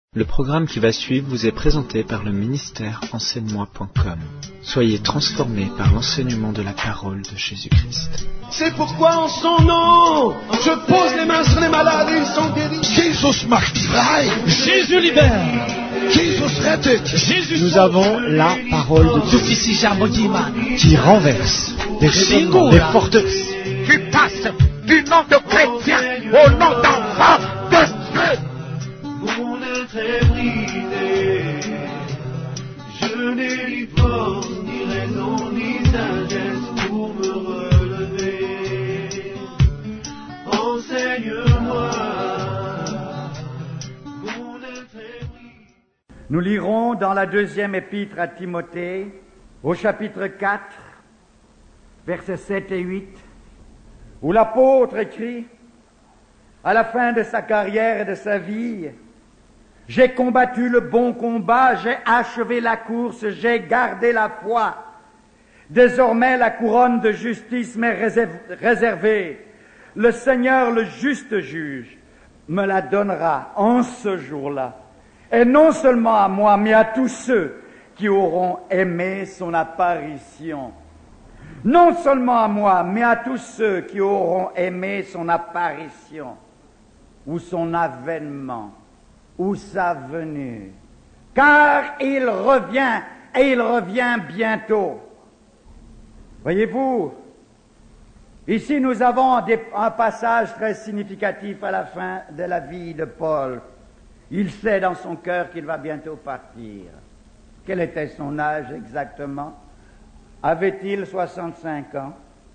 Le programme qui va suivre vous est présenté par le ministère enseigne-moi.com. Soyez transformés par l'enseignement de la parole de Jésus-Christ. C'est pourquoi en son nom, je pose les mains sur les malades et ils sont guéris. Jesus macht frei. Jésus libère. Jesus rettet. Nous avons la parole de Dieu qui renverse des raisonnements, des forteresses. Tu passes du nom de chrétien au nom d'enfant de Dieu. Mon être est brisé, je n'ai ni force, ni raison, ni sagesse pour me relever. Enseigne-moi, mon être est brisé. Nous lirons dans la deuxième épître à Timothée, au chapitre 4, versets 7 et 8, où l'apôtre écrit, à la fin de sa carrière et de sa vie, « J'ai combattu le bon combat, j'ai achevé la course, j'ai gardé la foi. Désormais la couronne de justice m'est réservée. Le Seigneur, le juste juge, me la donnera en ce jour-là. Et non seulement à moi, mais à tous ceux qui auront aimé son apparition. » Non seulement à moi, mais à tous ceux qui auront aimé son apparition, ou son avènement, ou sa venue. Car il revient, et il revient bientôt. Voyez-vous, ici nous avons un passage très significatif à la fin de la vie de Paul. Il sait dans son cœur qu'il va bientôt partir. Quel était son âge exactement? Avait-il 65 ans?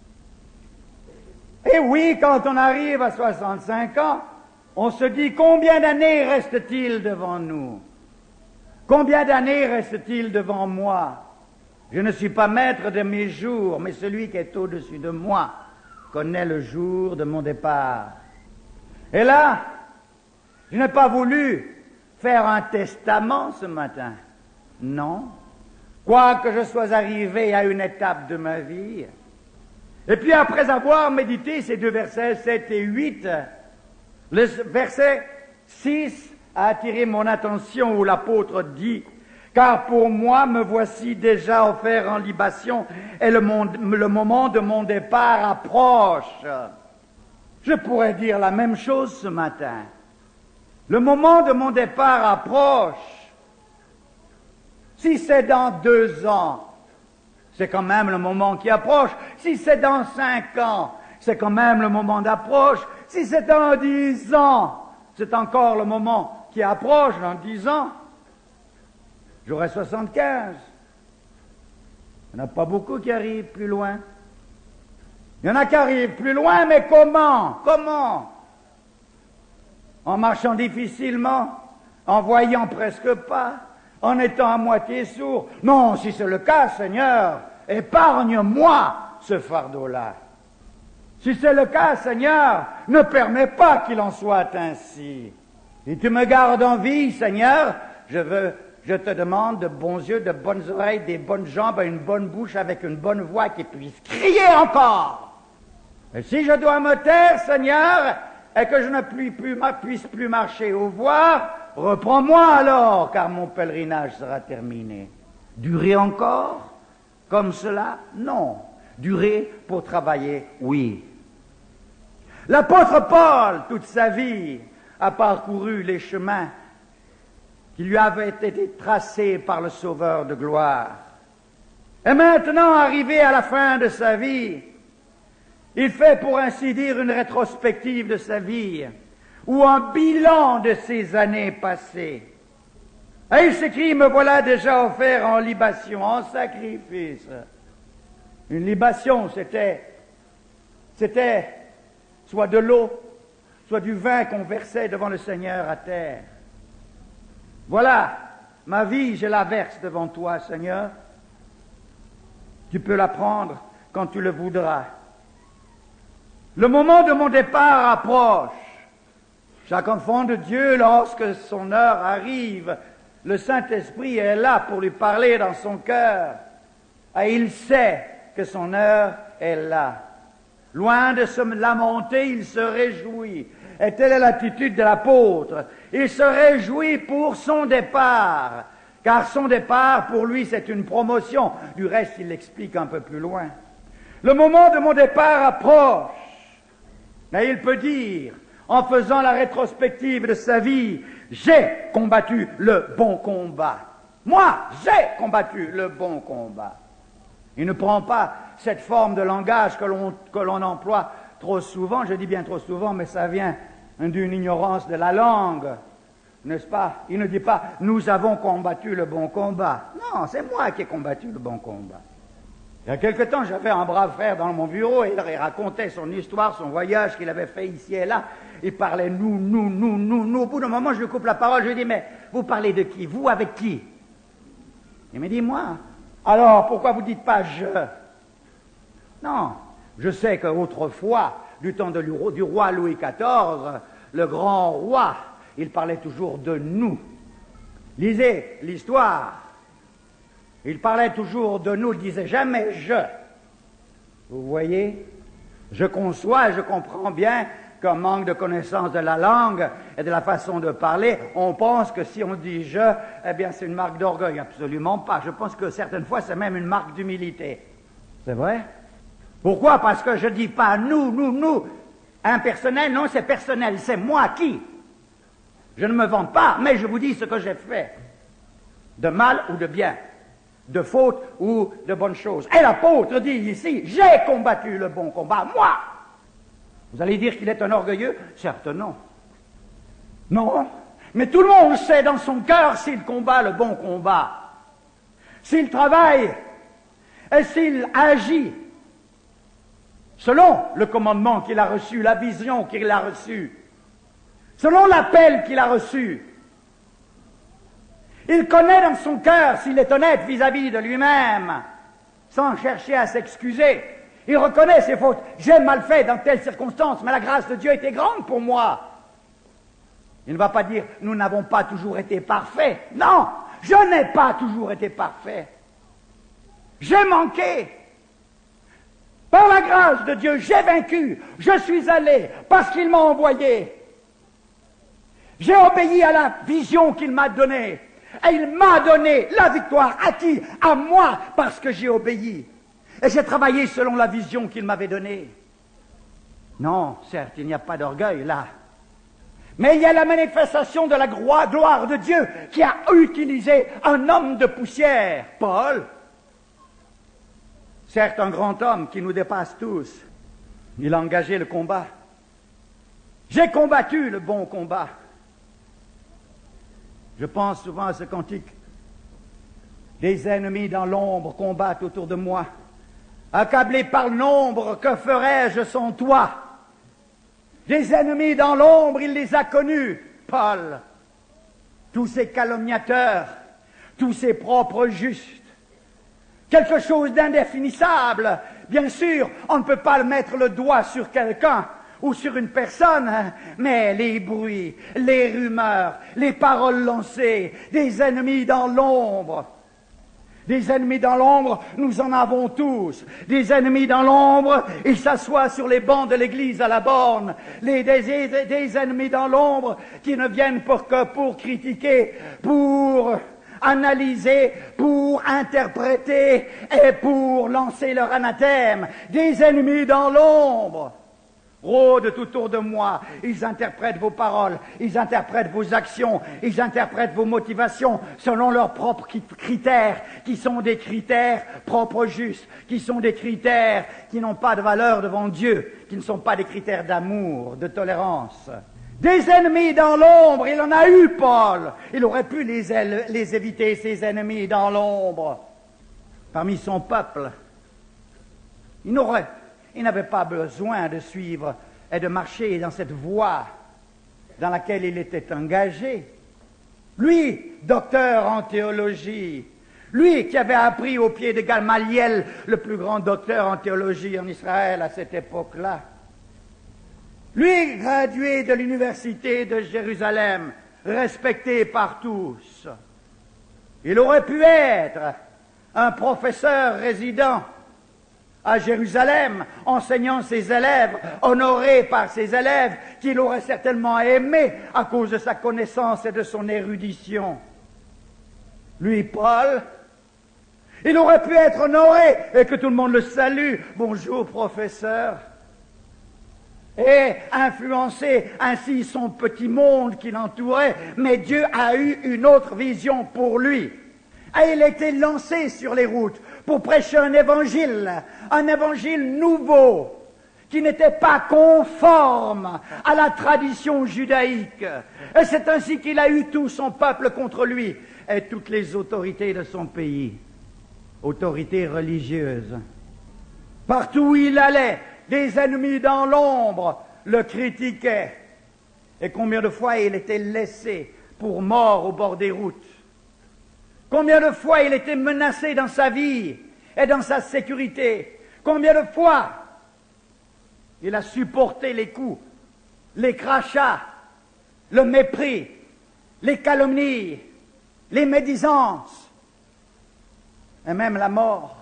Et oui, quand on arrive à 65 ans, on se dit combien d'années reste-t-il devant nous? Combien d'années reste-t-il devant moi? Je ne suis pas maître de mes jours, mais celui qui est au-dessus de moi connaît le jour de mon départ. Et là, je n'ai pas voulu faire un testament ce matin. Non. Quoique je sois arrivé à une étape de ma vie. Et puis après avoir médité ces deux versets 7 et 8, le verset 6 a attiré mon attention où l'apôtre dit « Car pour moi me voici déjà offert en libation et le moment de mon départ approche. » Je pourrais dire la même chose ce matin. Le moment de mon départ approche. Si c'est dans 2 ans, c'est quand même le moment qui approche. Si c'est dans 5 ans, c'est quand même le moment d'approche. Si c'est dans 10 ans, c'est encore le moment qui approche. Dans 10 ans, j'aurai 75. Il n'y en a pas beaucoup qui arrivent plus loin. Il y en a qui arrivent plus loin, mais comment? Comment? En marchant difficilement, en voyant presque pas, en étant à moitié sourd. Non, si c'est le cas, Seigneur, épargne-moi ce fardeau-là. Si c'est le cas, Seigneur, ne permets pas qu'il en soit ainsi. Si tu me gardes en vie, Seigneur, je te demande de bons yeux, de bonnes oreilles, des bonnes jambes, une bonne bouche avec une bonne voix qui puisse crier encore. Et si je dois me taire, Seigneur, et que je ne puisse plus marcher ou voir, reprends-moi alors, car mon pèlerinage sera terminé. Durer encore comme cela? Non. Durer pour travailler? Oui. L'apôtre Paul, toute sa vie, a parcouru les chemins qui lui avaient été tracés par le Sauveur de gloire. Et maintenant, arrivé à la fin de sa vie, il fait, pour ainsi dire, une rétrospective de sa vie, ou un bilan de ses années passées. Et il s'écrit, me voilà déjà offert en libation, en sacrifice. Une libation, c'était soit de l'eau, soit du vin qu'on versait devant le Seigneur à terre. Voilà, ma vie, je la verse devant toi, Seigneur. Tu peux la prendre quand tu le voudras. Le moment de mon départ approche. Chaque enfant de Dieu, lorsque son heure arrive, le Saint-Esprit est là pour lui parler dans son cœur. Et il sait que son heure est là. Loin de se lamenter, il se réjouit. Et telle est l'attitude de l'apôtre. Il se réjouit pour son départ, car son départ, pour lui, c'est une promotion. Du reste, il l'explique un peu plus loin. Le moment de mon départ approche. Mais il peut dire, en faisant la rétrospective de sa vie, j'ai combattu le bon combat. Moi, j'ai combattu le bon combat. Il ne prend pas cette forme de langage que l'on emploie trop souvent, je dis bien trop souvent, mais ça vient d'une ignorance de la langue, n'est-ce pas? Il ne dit pas « nous avons combattu le bon combat ». Non, c'est moi qui ai combattu le bon combat. Il y a quelque temps, j'avais un brave frère dans mon bureau, et il racontait son histoire, son voyage qu'il avait fait ici et là. Il parlait nous. Au bout d'un moment, je lui coupe la parole, je lui dis « mais vous parlez de qui? Vous avec qui ?» Il me dit « moi ». Alors, pourquoi vous dites pas « je » ? Non, je sais qu'autrefois, du temps du roi Louis XIV, le grand roi, il parlait toujours de nous. Lisez l'histoire. Il parlait toujours de nous, il disait jamais « je ». Vous voyez ? Je conçois et je comprends bien qu'un manque de connaissance de la langue et de la façon de parler, on pense que si on dit « je », eh bien c'est une marque d'orgueil. Absolument pas. Je pense que certaines fois, c'est même une marque d'humilité. C'est vrai? Pourquoi? Parce que je dis pas « nous ». Impersonnel, non, c'est personnel. C'est moi qui. Je ne me vante pas, mais je vous dis ce que j'ai fait. De mal ou de bien. De faute ou de bonne chose. Et l'apôtre dit ici, j'ai combattu le bon combat, moi. Vous allez dire qu'il est un orgueilleux? Certes non. Non, mais tout le monde sait dans son cœur s'il combat le bon combat. S'il travaille et s'il agit selon le commandement qu'il a reçu, la vision qu'il a reçue, selon l'appel qu'il a reçu. Il connaît dans son cœur s'il est honnête vis-à-vis de lui-même, sans chercher à s'excuser. Il reconnaît ses fautes. J'ai mal fait dans telle circonstance, mais la grâce de Dieu était grande pour moi. Il ne va pas dire « nous n'avons pas toujours été parfaits ». Non, je n'ai pas toujours été parfait. J'ai manqué. Par la grâce de Dieu, j'ai vaincu. Je suis allé parce qu'il m'a envoyé. J'ai obéi à la vision qu'il m'a donnée. Et il m'a donné la victoire. À qui? À moi, parce que j'ai obéi. Et j'ai travaillé selon la vision qu'il m'avait donnée. Non, certes, il n'y a pas d'orgueil là. Mais il y a la manifestation de la gloire de Dieu qui a utilisé un homme de poussière, Paul. Certes, un grand homme qui nous dépasse tous. Il a engagé le combat. J'ai combattu le bon combat. Je pense souvent à ce cantique. Des ennemis dans l'ombre combattent autour de moi. Accablé par le nombre, que ferais-je sans toi? Des ennemis dans l'ombre, il les a connus, Paul. Tous ces calomniateurs, tous ces propres justes. Quelque chose d'indéfinissable. Bien sûr, on ne peut pas mettre le doigt sur quelqu'un ou sur une personne, mais les bruits, les rumeurs, les paroles lancées, des ennemis dans l'ombre. Des ennemis dans l'ombre, nous en avons tous. Des ennemis dans l'ombre, ils s'assoient sur les bancs de l'église à la borne. Des ennemis dans l'ombre qui ne viennent que pour critiquer, pour analyser, pour interpréter et pour lancer leur anathème. Des ennemis dans l'ombre rôdent tout autour de moi. Ils interprètent vos paroles, ils interprètent vos actions, ils interprètent vos motivations selon leurs propres critères, qui sont des critères propres justes, qui sont des critères qui n'ont pas de valeur devant Dieu, qui ne sont pas des critères d'amour, de tolérance. Des ennemis dans l'ombre, il en a eu, Paul. Il aurait pu les éviter, ces ennemis dans l'ombre. Parmi son peuple, il n'avait pas besoin de suivre et de marcher dans cette voie dans laquelle il était engagé. Lui, docteur en théologie, lui qui avait appris au pied de Gamaliel, le plus grand docteur en théologie en Israël à cette époque-là. Lui, gradué de l'université de Jérusalem, respecté par tous. Il aurait pu être un professeur résident à Jérusalem, enseignant ses élèves, honoré par ses élèves, qu'il aurait certainement aimé à cause de sa connaissance et de son érudition. Lui, Paul, il aurait pu être honoré et que tout le monde le salue. Bonjour, professeur. Et influencer ainsi son petit monde qui l'entourait. Mais Dieu a eu une autre vision pour lui. Et il a été lancé sur les routes pour prêcher un évangile nouveau, qui n'était pas conforme à la tradition judaïque. Et c'est ainsi qu'il a eu tout son peuple contre lui et toutes les autorités de son pays, autorités religieuses. Partout où il allait, des ennemis dans l'ombre le critiquaient. Et combien de fois il était laissé pour mort au bord des routes? Combien de fois il était menacé dans sa vie et dans sa sécurité? Combien de fois il a supporté les coups, les crachats, le mépris, les calomnies, les médisances, et même la mort,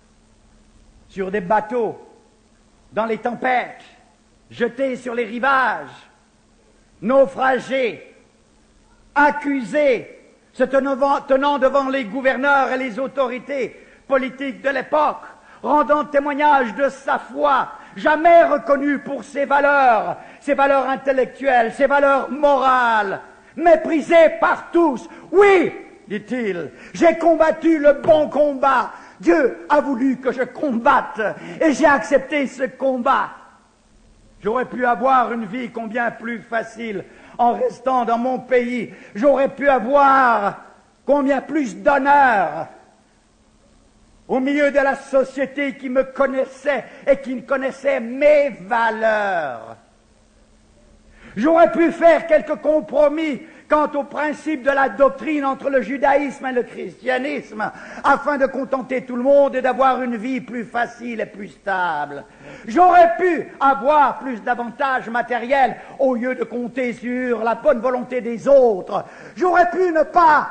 sur des bateaux, dans les tempêtes, jetés sur les rivages, naufragés, accusés, se tenant devant les gouverneurs et les autorités politiques de l'époque, rendant témoignage de sa foi, jamais reconnue pour ses valeurs intellectuelles, ses valeurs morales, méprisé par tous. Oui, dit-il, j'ai combattu le bon combat. Dieu a voulu que je combatte et j'ai accepté ce combat. J'aurais pu avoir une vie combien plus facile en restant dans mon pays. J'aurais pu avoir combien plus d'honneur au milieu de la société qui me connaissait et qui connaissait mes valeurs. J'aurais pu faire quelques compromis quant au principe de la doctrine entre le judaïsme et le christianisme, afin de contenter tout le monde et d'avoir une vie plus facile et plus stable. J'aurais pu avoir plus d'avantages matériels au lieu de compter sur la bonne volonté des autres. J'aurais pu ne pas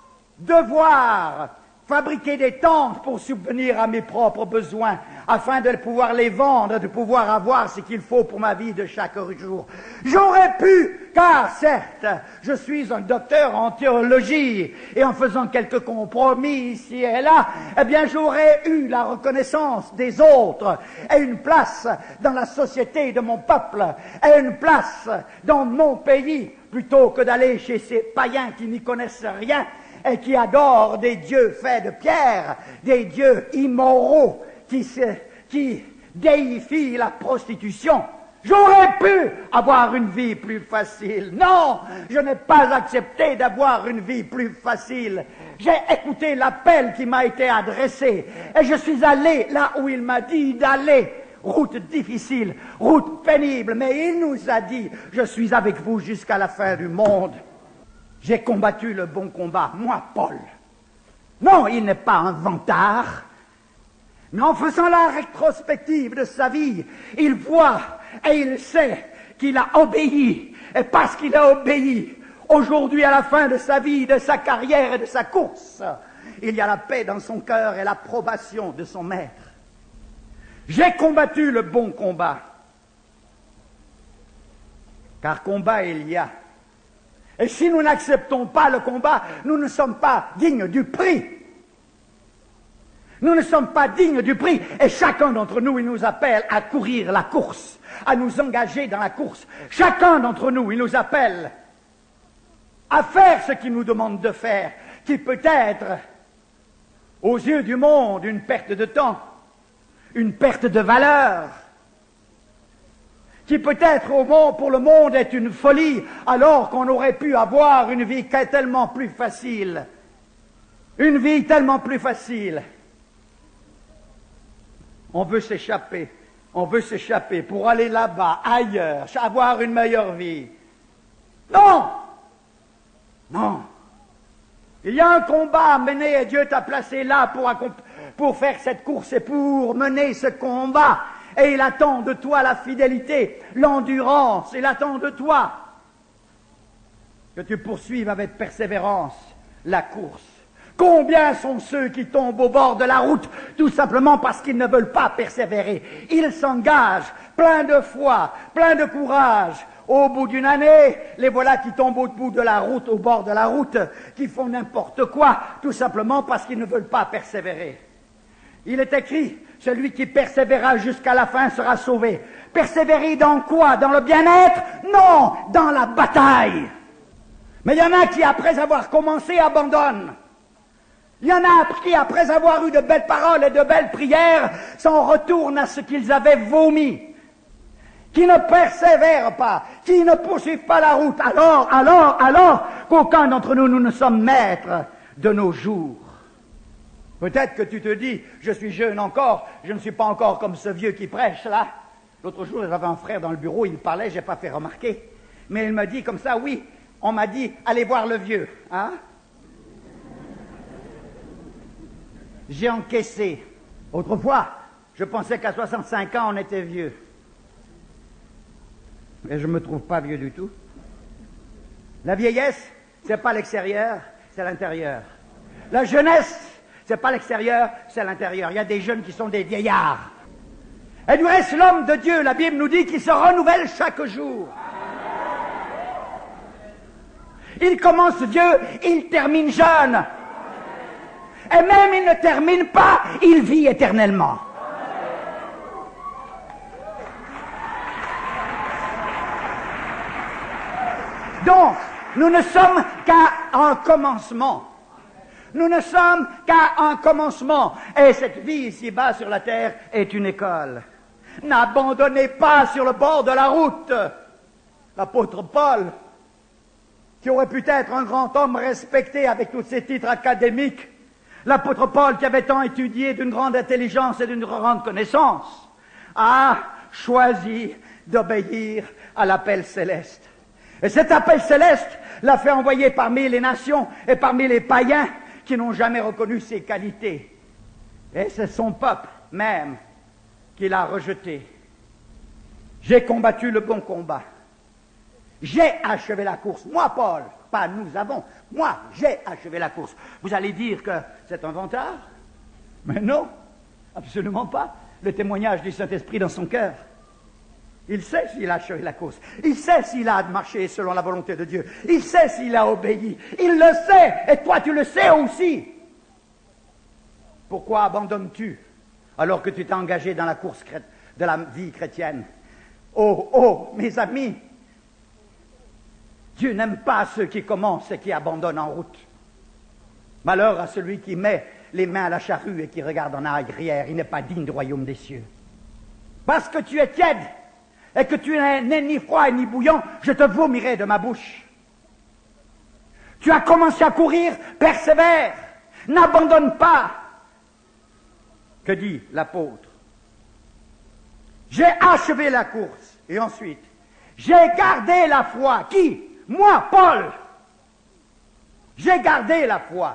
devoir fabriquer des tentes pour subvenir à mes propres besoins, afin de pouvoir les vendre, de pouvoir avoir ce qu'il faut pour ma vie de chaque jour. J'aurais pu, car certes, je suis un docteur en théologie, et en faisant quelques compromis ici et là, eh bien j'aurais eu la reconnaissance des autres, et une place dans la société de mon peuple, et une place dans mon pays, plutôt que d'aller chez ces païens qui n'y connaissent rien, et qui adorent des dieux faits de pierre, des dieux immoraux, qui déifient la prostitution. J'aurais pu avoir une vie plus facile. Non, je n'ai pas accepté d'avoir une vie plus facile. J'ai écouté l'appel qui m'a été adressé, et je suis allé là où il m'a dit d'aller. Route difficile, route pénible, mais il nous a dit, je suis avec vous jusqu'à la fin du monde. J'ai combattu le bon combat, moi, Paul. Non, il n'est pas un vantard, mais en faisant la rétrospective de sa vie, il voit et il sait qu'il a obéi. Et parce qu'il a obéi, aujourd'hui, à la fin de sa vie, de sa carrière et de sa course, il y a la paix dans son cœur et l'approbation de son maître. J'ai combattu le bon combat, car combat il y a. Et si nous n'acceptons pas le combat, nous ne sommes pas dignes du prix. Nous ne sommes pas dignes du prix. Et chacun d'entre nous, il nous appelle à courir la course, à nous engager dans la course. Chacun d'entre nous, il nous appelle à faire ce qu'il nous demande de faire, qui peut être, aux yeux du monde, une perte de temps, une perte de valeur, qui peut-être pour le monde est une folie, alors qu'on aurait pu avoir une vie tellement plus facile. Une vie tellement plus facile. On veut s'échapper pour aller là-bas, ailleurs, avoir une meilleure vie. Non! Non! Il y a un combat à mener et Dieu t'a placé là pour faire cette course et pour mener ce combat. Et il attend de toi la fidélité, l'endurance, il attend de toi que tu poursuives avec persévérance la course. Combien sont ceux qui tombent au bord de la route, tout simplement parce qu'ils ne veulent pas persévérer. Ils s'engagent, plein de foi, plein de courage. Au bout d'une année, les voilà qui tombent au bout de la route, au bord de la route, qui font n'importe quoi, tout simplement parce qu'ils ne veulent pas persévérer. Il est écrit, celui qui persévérera jusqu'à la fin sera sauvé. Persévérer dans quoi? Dans le bien-être? Non, dans la bataille. Mais il y en a qui, après avoir commencé, abandonnent. Il y en a qui, après avoir eu de belles paroles et de belles prières, s'en retournent à ce qu'ils avaient vomi, qui ne persévèrent pas, qui ne poursuivent pas la route. Alors, qu'aucun d'entre nous, nous ne sommes maîtres de nos jours. Peut-être que tu te dis, je suis jeune encore, je ne suis pas encore comme ce vieux qui prêche là. L'autre jour, j'avais un frère dans le bureau, il me parlait, je n'ai pas fait remarquer. Mais il m'a dit comme ça, oui, on m'a dit, allez voir le vieux, hein. J'ai encaissé. Autrefois, je pensais qu'à 65 ans, on était vieux. Mais je ne me trouve pas vieux du tout. La vieillesse, c'est pas l'extérieur, c'est l'intérieur. La jeunesse, c'est pas l'extérieur, c'est l'intérieur. Il y a des jeunes qui sont des vieillards. Et du reste, l'homme de Dieu, la Bible nous dit qu'il se renouvelle chaque jour. Il commence vieux, il termine jeune. Et même il ne termine pas, il vit éternellement. Donc, nous ne sommes qu'à un commencement. Nous ne sommes qu'à un commencement. Et cette vie ici-bas sur la terre est une école. N'abandonnez pas sur le bord de la route. L'apôtre Paul, qui aurait pu être un grand homme respecté avec tous ses titres académiques, l'apôtre Paul, qui avait tant étudié d'une grande intelligence et d'une grande connaissance, a choisi d'obéir à l'appel céleste. Et cet appel céleste l'a fait envoyer parmi les nations et parmi les païens qui n'ont jamais reconnu ses qualités. Et c'est son peuple même qui l'a rejeté. J'ai combattu le bon combat. J'ai achevé la course. Moi, Paul, pas nous avons. Moi, j'ai achevé la course. Vous allez dire que c'est un vantard? Mais non, absolument pas. Le témoignage du Saint-Esprit dans son cœur. Il sait s'il a achevé la course. Il sait s'il a marché selon la volonté de Dieu. Il sait s'il a obéi. Il le sait. Et toi, tu le sais aussi. Pourquoi abandonnes-tu alors que tu t'es engagé dans la course de la vie chrétienne? Oh, mes amis, Dieu n'aime pas ceux qui commencent et qui abandonnent en route. Malheur à celui qui met les mains à la charrue et qui regarde en arrière. Il n'est pas digne du royaume des cieux. Parce que tu es tiède et que tu n'es ni froid ni bouillant, je te vomirai de ma bouche. Tu as commencé à courir, persévère, n'abandonne pas. Que dit l'apôtre? J'ai achevé la course. Et ensuite, j'ai gardé la foi. Qui? Moi, Paul. J'ai gardé la foi.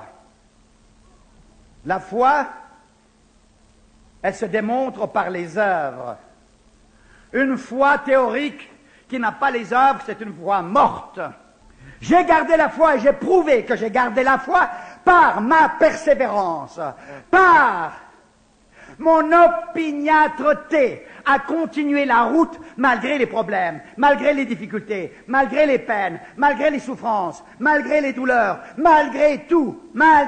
La foi, elle se démontre par les œuvres. Une foi théorique qui n'a pas les œuvres, c'est une foi morte. J'ai gardé la foi et j'ai prouvé que j'ai gardé la foi par ma persévérance, par mon opiniâtreté à continuer la route malgré les problèmes, malgré les difficultés, malgré les peines, malgré les souffrances, malgré les douleurs, malgré tout.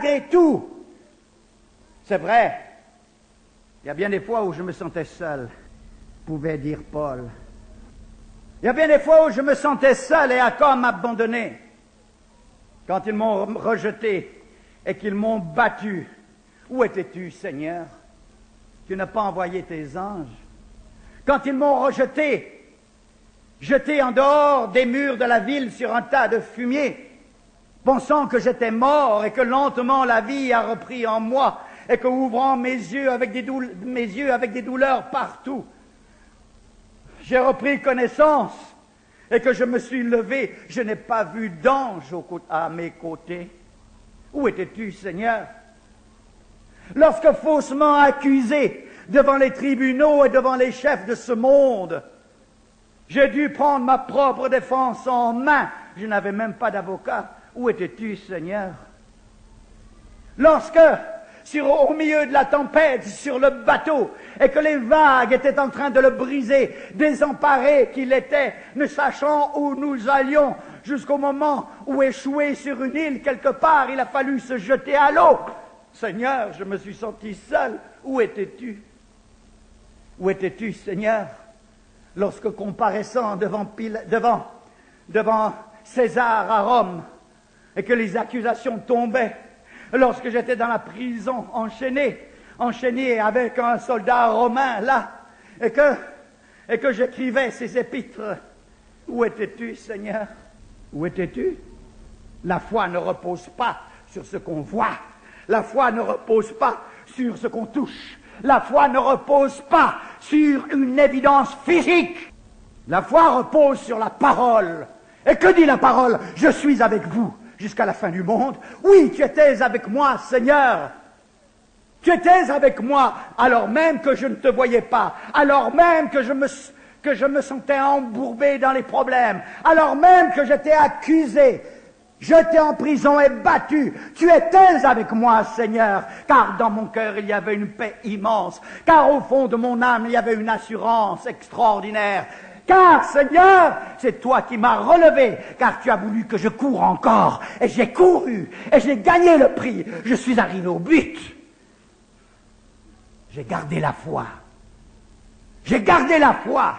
C'est vrai, il y a bien des fois où je me sentais seul, pouvait dire Paul. Il y a bien des fois où je me sentais seul et à quoi m'abandonner. Quand ils m'ont rejeté et qu'ils m'ont battu, où étais-tu, Seigneur? Tu n'as pas envoyé tes anges. Quand ils m'ont rejeté, jeté en dehors des murs de la ville sur un tas de fumier, pensant que j'étais mort et que lentement la vie a repris en moi et que ouvrant mes yeux avec des douleurs partout, j'ai repris connaissance et que je me suis levé, je n'ai pas vu d'ange à mes côtés. Où étais-tu, Seigneur? Lorsque faussement accusé devant les tribunaux et devant les chefs de ce monde, j'ai dû prendre ma propre défense en main. Je n'avais même pas d'avocat. Où étais-tu, Seigneur? Lorsque, au milieu de la tempête, sur le bateau, et que les vagues étaient en train de le briser, désemparé qu'il était, ne sachant où nous allions, jusqu'au moment où, échoué sur une île quelque part, il a fallu se jeter à l'eau. Seigneur, je me suis senti seul. Où étais-tu? Où étais-tu, Seigneur, lorsque comparaissant devant César à Rome, et que les accusations tombaient, lorsque j'étais dans la prison enchaîné avec un soldat romain là, et que j'écrivais ces épîtres, où étais-tu, Seigneur? Où étais-tu? La foi ne repose pas sur ce qu'on voit. La foi ne repose pas sur ce qu'on touche. La foi ne repose pas sur une évidence physique. La foi repose sur la parole. Et que dit la parole? Je suis avec vous jusqu'à la fin du monde. Oui, tu étais avec moi, Seigneur. Tu étais avec moi alors même que je ne te voyais pas, alors même que je me sentais embourbé dans les problèmes, alors même que j'étais accusé, jeté en prison et battu. Tu étais avec moi, Seigneur, car dans mon cœur il y avait une paix immense, car au fond de mon âme il y avait une assurance extraordinaire. Car, Seigneur, c'est toi qui m'as relevé, car tu as voulu que je coure encore. Et j'ai couru, et j'ai gagné le prix. Je suis arrivé au but. J'ai gardé la foi. J'ai gardé la foi.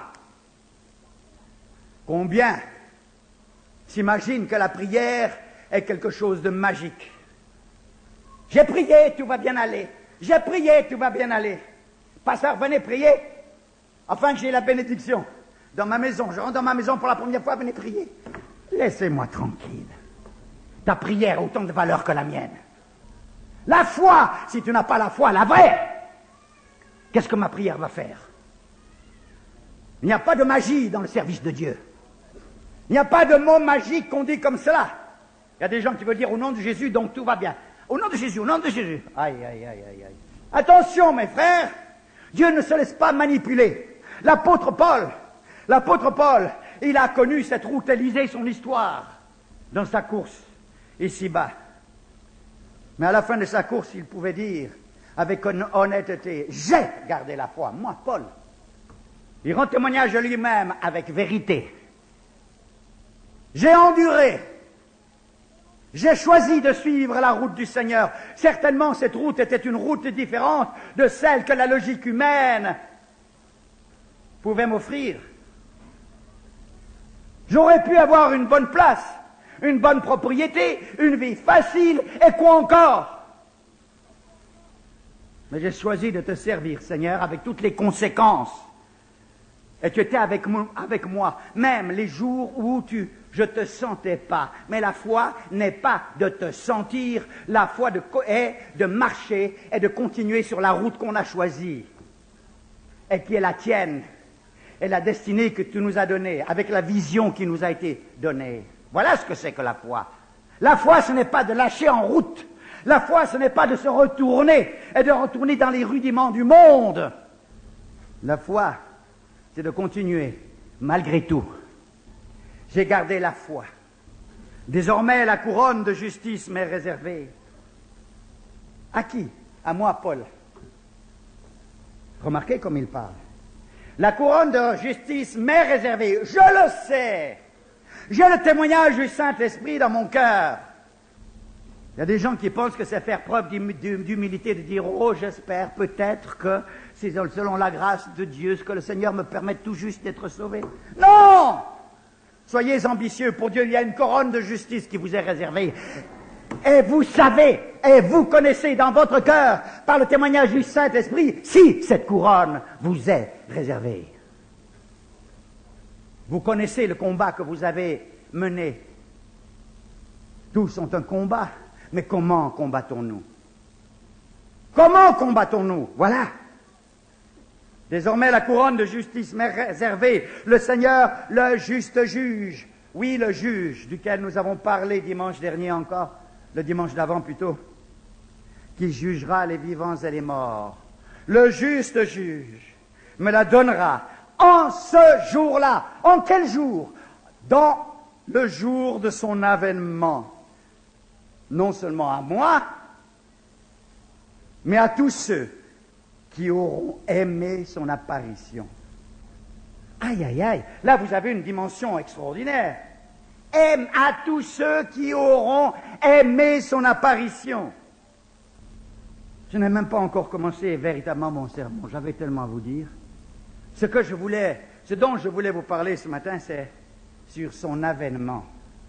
Combien s'imaginent que la prière est quelque chose de magique? J'ai prié, tout va bien aller. J'ai prié, tout va bien aller. Pasteur, venez prier, afin que j'ai la bénédiction. Dans ma maison, je rentre dans ma maison pour la première fois, venez prier. Laissez-moi tranquille. Ta prière a autant de valeur que la mienne. La foi, si tu n'as pas la foi, la vraie, qu'est-ce que ma prière va faire? Il n'y a pas de magie dans le service de Dieu. Il n'y a pas de mot magique qu'on dit comme cela. Il y a des gens qui veulent dire au nom de Jésus, donc tout va bien. Au nom de Jésus, au nom de Jésus. Aïe, aïe, aïe, aïe, aïe. Attention, mes frères, Dieu ne se laisse pas manipuler. L'apôtre Paul, il a connu cette route, lisez son histoire dans sa course, ici-bas. Mais à la fin de sa course, il pouvait dire, avec honnêteté, j'ai gardé la foi, moi, Paul. Il rend témoignage de lui-même avec vérité. J'ai enduré. J'ai choisi de suivre la route du Seigneur. Certainement, cette route était une route différente de celle que la logique humaine pouvait m'offrir. J'aurais pu avoir une bonne place, une bonne propriété, une vie facile, et quoi encore? Mais j'ai choisi de te servir, Seigneur, avec toutes les conséquences. Et tu étais avec moi, même les jours où je te sentais pas. Mais la foi n'est pas de te sentir, la foi est de marcher et de continuer sur la route qu'on a choisie, et qui est la tienne. Et la destinée que tu nous as donnée, avec la vision qui nous a été donnée. Voilà ce que c'est que la foi. La foi, ce n'est pas de lâcher en route. La foi, ce n'est pas de se retourner et de retourner dans les rudiments du monde. La foi, c'est de continuer, malgré tout. J'ai gardé la foi. Désormais, la couronne de justice m'est réservée. À qui? À moi, Paul. Remarquez comme il parle. La couronne de justice m'est réservée, je le sais. J'ai le témoignage du Saint-Esprit dans mon cœur. Il y a des gens qui pensent que c'est faire preuve d'humilité, de dire « Oh, j'espère peut-être que c'est selon la grâce de Dieu, ce que le Seigneur me permette tout juste d'être sauvé. » Non! Soyez ambitieux, pour Dieu, il y a une couronne de justice qui vous est réservée. Et vous savez, et vous connaissez dans votre cœur, par le témoignage du Saint-Esprit, si cette couronne vous est réservée. Vous connaissez le combat que vous avez mené. Tous ont un combat, mais comment combattons-nous? Comment combattons-nous? Voilà. Désormais, la couronne de justice m'est réservée. Le Seigneur, le juste juge. Oui, le juge, duquel nous avons parlé dimanche dernier encore. Le dimanche d'avant plutôt, qui jugera les vivants et les morts. Le juste juge me la donnera en ce jour-là. En quel jour? Dans le jour de son avènement. Non seulement à moi, mais à tous ceux qui auront aimé son apparition. Aïe, aïe, aïe, là vous avez une dimension extraordinaire. Aime à tous ceux qui auront aimé son apparition. Je n'ai même pas encore commencé véritablement mon sermon, j'avais tellement à vous dire. Ce dont je voulais vous parler ce matin, c'est sur son avènement.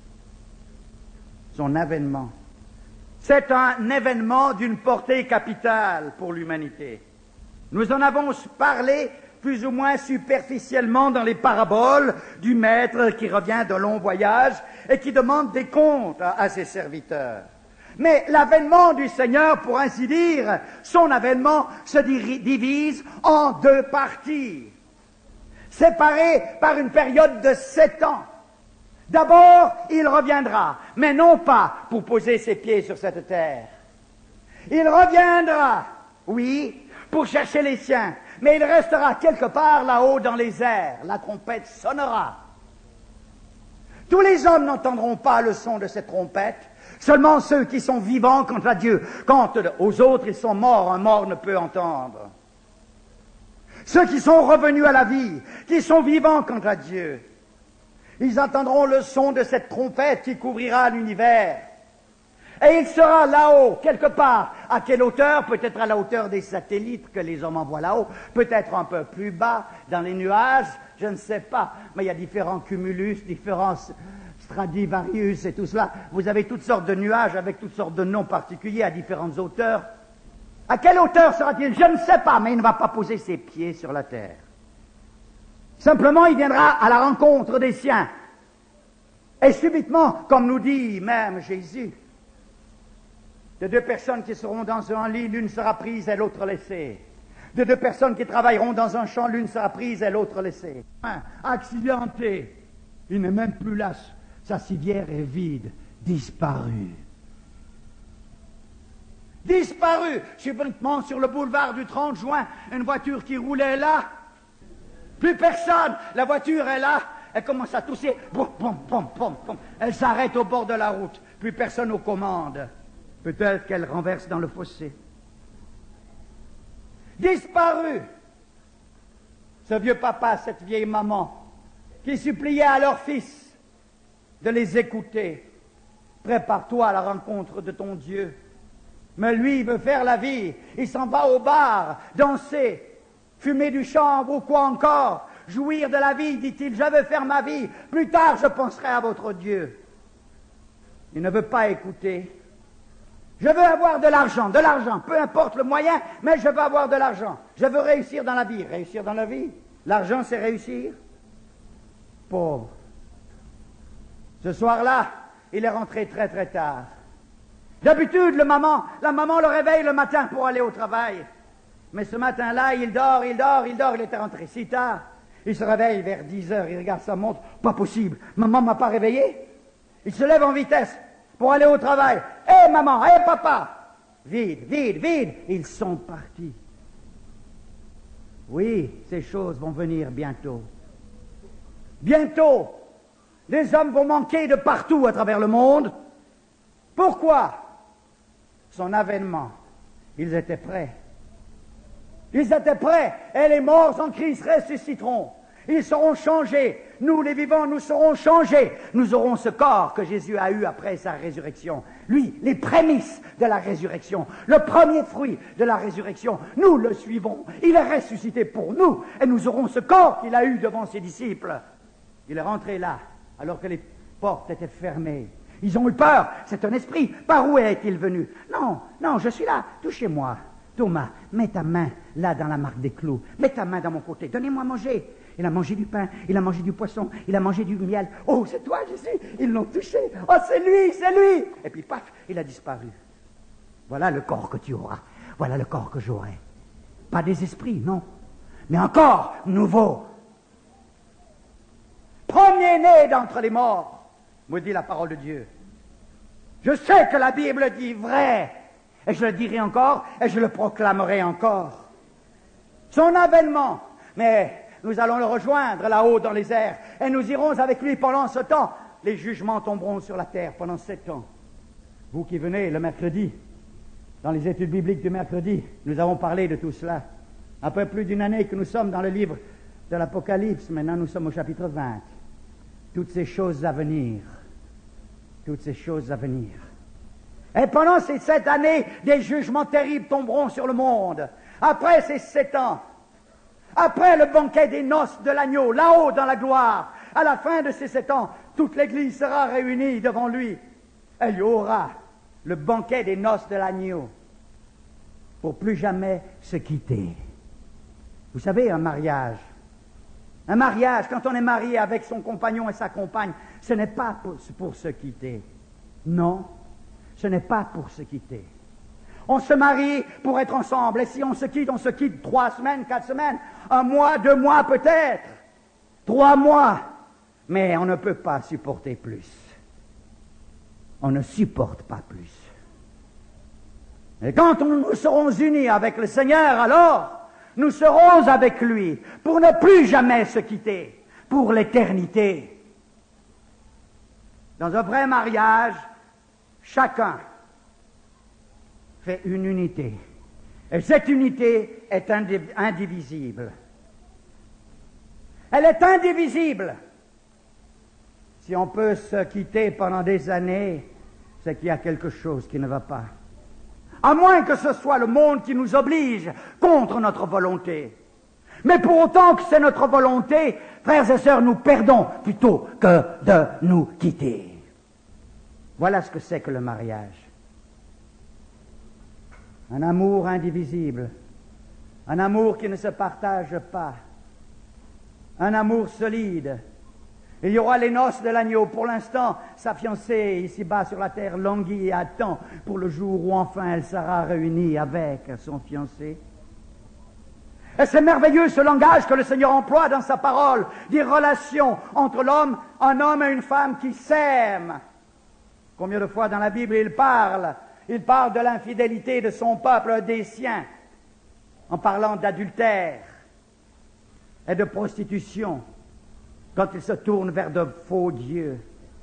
Son avènement. C'est un événement d'une portée capitale pour l'humanité. Nous en avons parlé plus ou moins superficiellement dans les paraboles du maître qui revient d'un long voyage et qui demande des comptes à ses serviteurs. Mais l'avènement du Seigneur, pour ainsi dire, son avènement se divise en deux parties, séparées par une période de 7 ans. D'abord, il reviendra, mais non pas pour poser ses pieds sur cette terre. Il reviendra, oui, pour chercher les siens, mais il restera quelque part là-haut dans les airs. La trompette sonnera. Tous les hommes n'entendront pas le son de cette trompette, seulement ceux qui sont vivants quant à Dieu. Quant aux autres, ils sont morts, un mort ne peut entendre. Ceux qui sont revenus à la vie, qui sont vivants quant à Dieu, ils entendront le son de cette trompette qui couvrira l'univers. Et il sera là-haut, quelque part. À quelle hauteur? Peut-être à la hauteur des satellites que les hommes envoient là-haut, peut-être un peu plus bas, dans les nuages, je ne sais pas. Mais il y a différents cumulus, différents Stradivarius et tout cela. Vous avez toutes sortes de nuages avec toutes sortes de noms particuliers à différentes hauteurs. À quelle hauteur sera-t-il? Je ne sais pas, mais il ne va pas poser ses pieds sur la terre. Simplement, il viendra à la rencontre des siens. Et subitement, comme nous dit même Jésus, de 2 personnes qui seront dans un lit, l'une sera prise et l'autre laissée. De 2 personnes qui travailleront dans un champ, l'une sera prise et l'autre laissée. Accidenté, il n'est même plus là, sa civière est vide, disparu. Disparu. Subitement, sur le boulevard du 30 juin, une voiture qui roulait là, plus personne, la voiture est là, elle commence à tousser, boum, boum, boum, boum, boum. Elle s'arrête au bord de la route, plus personne aux commandes. Peut-être qu'elle renverse dans le fossé. Disparu. Ce vieux papa, cette vieille maman, qui suppliait à leur fils de les écouter. Prépare-toi à la rencontre de ton Dieu. Mais lui, il veut faire la vie. Il s'en va au bar, danser, fumer du chanvre ou quoi encore, jouir de la vie, dit-il. Je veux faire ma vie. Plus tard, je penserai à votre Dieu. Il ne veut pas écouter. Je veux avoir de l'argent, peu importe le moyen, mais je veux avoir de l'argent. Je veux réussir dans la vie. Réussir dans la vie, l'argent c'est réussir. Pauvre. Ce soir-là, il est rentré très très tard. D'habitude, la maman le réveille le matin pour aller au travail. Mais ce matin-là, il dort, il était rentré si tard. Il se réveille vers 10 heures, il regarde sa montre, pas possible, maman m'a pas réveillé. Il se lève en vitesse pour aller au travail. Hé maman, hé papa! Vide, ils sont partis. Oui, ces choses vont venir bientôt. Bientôt, les hommes vont manquer de partout à travers le monde. Pourquoi? Son avènement. Ils étaient prêts. Ils étaient prêts, et les morts en Christ ressusciteront. Ils seront changés. Nous, les vivants, nous serons changés. Nous aurons ce corps que Jésus a eu après sa résurrection. Lui, les prémices de la résurrection, le premier fruit de la résurrection. Nous le suivons. Il est ressuscité pour nous, et nous aurons ce corps qu'il a eu devant ses disciples. Il est rentré là, alors que les portes étaient fermées. Ils ont eu peur. C'est un esprit. Par où est-il venu? Non, je suis là. Touchez-moi. Thomas, mets ta main là dans la marque des clous. Mets ta main dans mon côté. Donnez-moi à manger. Il a mangé du pain, il a mangé du poisson, il a mangé du miel. Oh, c'est toi, Jésus. Ils l'ont touché. Oh, c'est lui. Et puis, paf, il a disparu. Voilà le corps que tu auras. Voilà le corps que j'aurai. Pas des esprits, non. Mais un corps nouveau. Premier-né d'entre les morts, me dit la parole de Dieu. Je sais que la Bible dit vrai. Et je le dirai encore, et je le proclamerai encore. Son avènement. Mais nous allons le rejoindre là-haut dans les airs, et nous irons avec lui pendant ce temps. Les jugements tomberont sur la terre pendant 7 ans. Vous qui venez le mercredi, Dans les études bibliques du mercredi, nous avons parlé de tout cela. Un peu plus d'une année que nous sommes dans le livre de l'Apocalypse, maintenant nous sommes au chapitre 20. Toutes ces choses à venir. Toutes ces choses à venir. Et pendant ces 7 années, des jugements terribles tomberont sur le monde. Après ces 7 ans, après le banquet des noces de l'agneau, là-haut dans la gloire, à la fin de ces 7 ans, toute l'Église sera réunie devant lui. Et il y aura le banquet des noces de l'agneau pour plus jamais se quitter. Vous savez, un mariage, quand on est marié avec son compagnon et sa compagne, ce n'est pas pour se quitter. Non, ce n'est pas pour se quitter. On se marie pour être ensemble, et si on se quitte 3 semaines, 4 semaines, 1 mois, 2 mois peut-être, 3 mois, mais on ne peut pas supporter plus. On ne supporte pas plus. Et quand nous serons unis avec le Seigneur, alors nous serons avec lui pour ne plus jamais se quitter, pour l'éternité. Dans un vrai mariage, chacun fait une unité. Et cette unité est indivisible. Elle est indivisible. Si on peut se quitter pendant des années, c'est qu'il y a quelque chose qui ne va pas. À moins que ce soit le monde qui nous oblige contre notre volonté. Mais pour autant que c'est notre volonté, frères et sœurs, nous perdons plutôt que de nous quitter. Voilà ce que c'est que le mariage. Un amour indivisible, un amour qui ne se partage pas, un amour solide. Il y aura les noces de l'agneau. Pour l'instant, sa fiancée, ici-bas sur la terre, languit et attend pour le jour où enfin elle sera réunie avec son fiancé. Et c'est merveilleux ce langage que le Seigneur emploie dans sa parole, des relations entre l'homme, un homme et une femme qui s'aiment. Combien de fois dans la Bible il parle de l'infidélité de son peuple, des siens, en parlant d'adultère et de prostitution, quand il se tourne vers de faux dieux.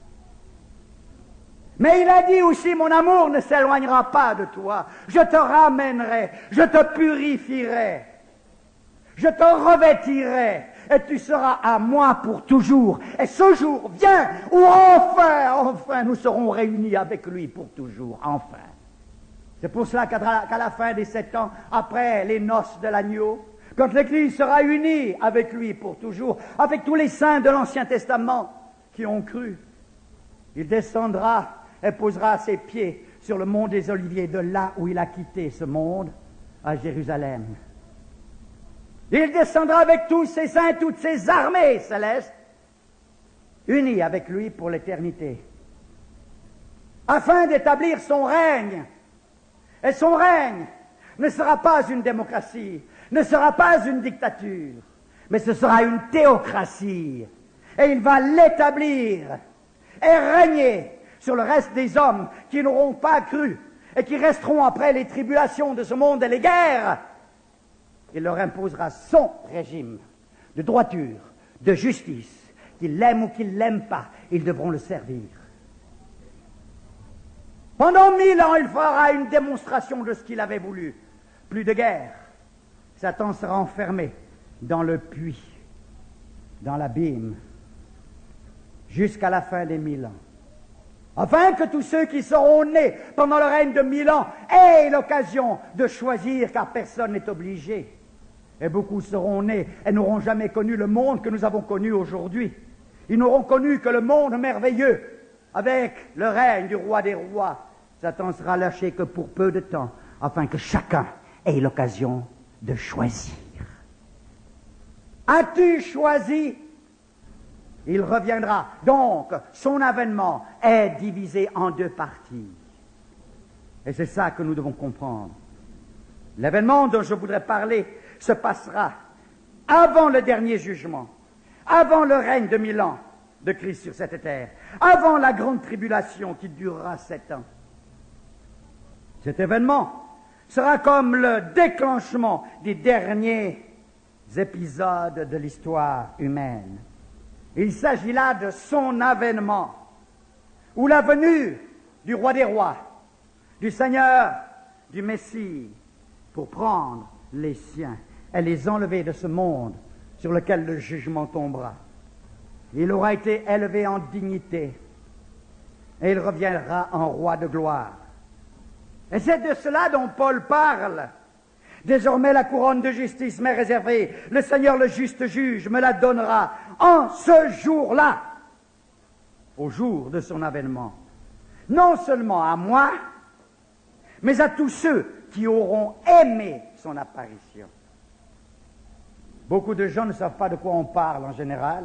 Mais il a dit aussi, mon amour ne s'éloignera pas de toi, je te ramènerai, je te purifierai, je te revêtirai, et tu seras à moi pour toujours. Et ce jour vient où enfin nous serons réunis avec lui pour toujours, enfin. C'est pour cela qu'à la fin des 7 ans, après les noces de l'agneau, quand l'Église sera unie avec lui pour toujours, avec tous les saints de l'Ancien Testament qui ont cru, il descendra et posera ses pieds sur le mont des Oliviers, de là où il a quitté ce monde, à Jérusalem. Il descendra avec tous ses saints, toutes ses armées célestes, unis avec lui pour l'éternité, afin d'établir son règne. Et son règne ne sera pas une démocratie, ne sera pas une dictature, mais ce sera une théocratie. Et il va l'établir et régner sur le reste des hommes qui n'auront pas cru et qui resteront après les tribulations de ce monde et les guerres. Il leur imposera son régime de droiture, de justice. Qu'ils l'aiment ou qu'ils ne l'aiment pas, ils devront le servir. Pendant 1000 ans, il fera une démonstration de ce qu'il avait voulu. Plus de guerre. Satan sera enfermé dans le puits, dans l'abîme, jusqu'à la fin des 1000 ans. Afin que tous ceux qui seront nés pendant le règne de 1000 ans aient l'occasion de choisir, car personne n'est obligé. Et beaucoup seront nés et n'auront jamais connu le monde que nous avons connu aujourd'hui. Ils n'auront connu que le monde merveilleux, avec le règne du roi des rois. Satan sera lâché que pour peu de temps, afin que chacun ait l'occasion de choisir. As-tu choisi? Il reviendra. Donc, son avènement est divisé en 2 parties. Et c'est ça que nous devons comprendre. L'événement dont je voudrais parler se passera avant le dernier jugement, avant le règne de 1000 ans de Christ sur cette terre, avant la grande tribulation qui durera 7 ans. Cet événement sera comme le déclenchement des derniers épisodes de l'histoire humaine. Il s'agit là de son avènement, ou la venue du roi des rois, du Seigneur du Messie pour prendre les siens et les enlever de ce monde sur lequel le jugement tombera. Il aura été élevé en dignité et il reviendra en roi de gloire. Et c'est de cela dont Paul parle. Désormais la couronne de justice m'est réservée. Le Seigneur le juste juge me la donnera en ce jour-là, au jour de son avènement. Non seulement à moi, mais à tous ceux qui auront aimé son apparition. Beaucoup de gens ne savent pas de quoi on parle en général.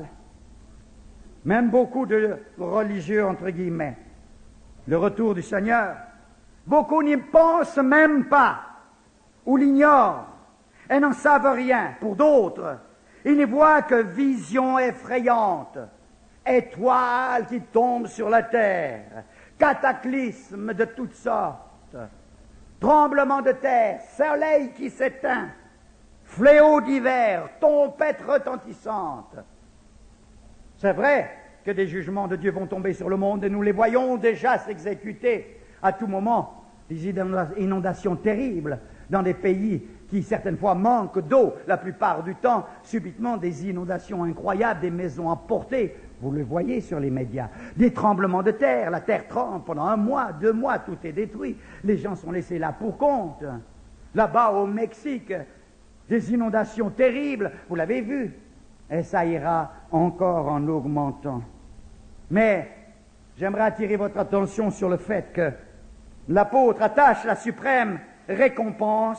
Même beaucoup de religieux, entre guillemets. Le retour du Seigneur. Beaucoup n'y pensent même pas, ou l'ignorent, et n'en savent rien. Pour d'autres, ils n'y voient que visions effrayantes, étoiles qui tombent sur la terre, cataclysmes de toutes sortes, tremblements de terre, soleil qui s'éteint, fléaux divers, tempêtes retentissantes. C'est vrai que des jugements de Dieu vont tomber sur le monde et nous les voyons déjà s'exécuter à tout moment. Des inondations terribles dans des pays qui certaines fois manquent d'eau, la plupart du temps, subitement des inondations incroyables, des maisons emportées, vous le voyez sur les médias, des tremblements de terre, la terre tremble pendant 1 mois, 2 mois, tout est détruit, les gens sont laissés là pour compte. Là-bas au Mexique, des inondations terribles, vous l'avez vu, et ça ira encore en augmentant. Mais j'aimerais attirer votre attention sur le fait que l'apôtre attache la suprême récompense,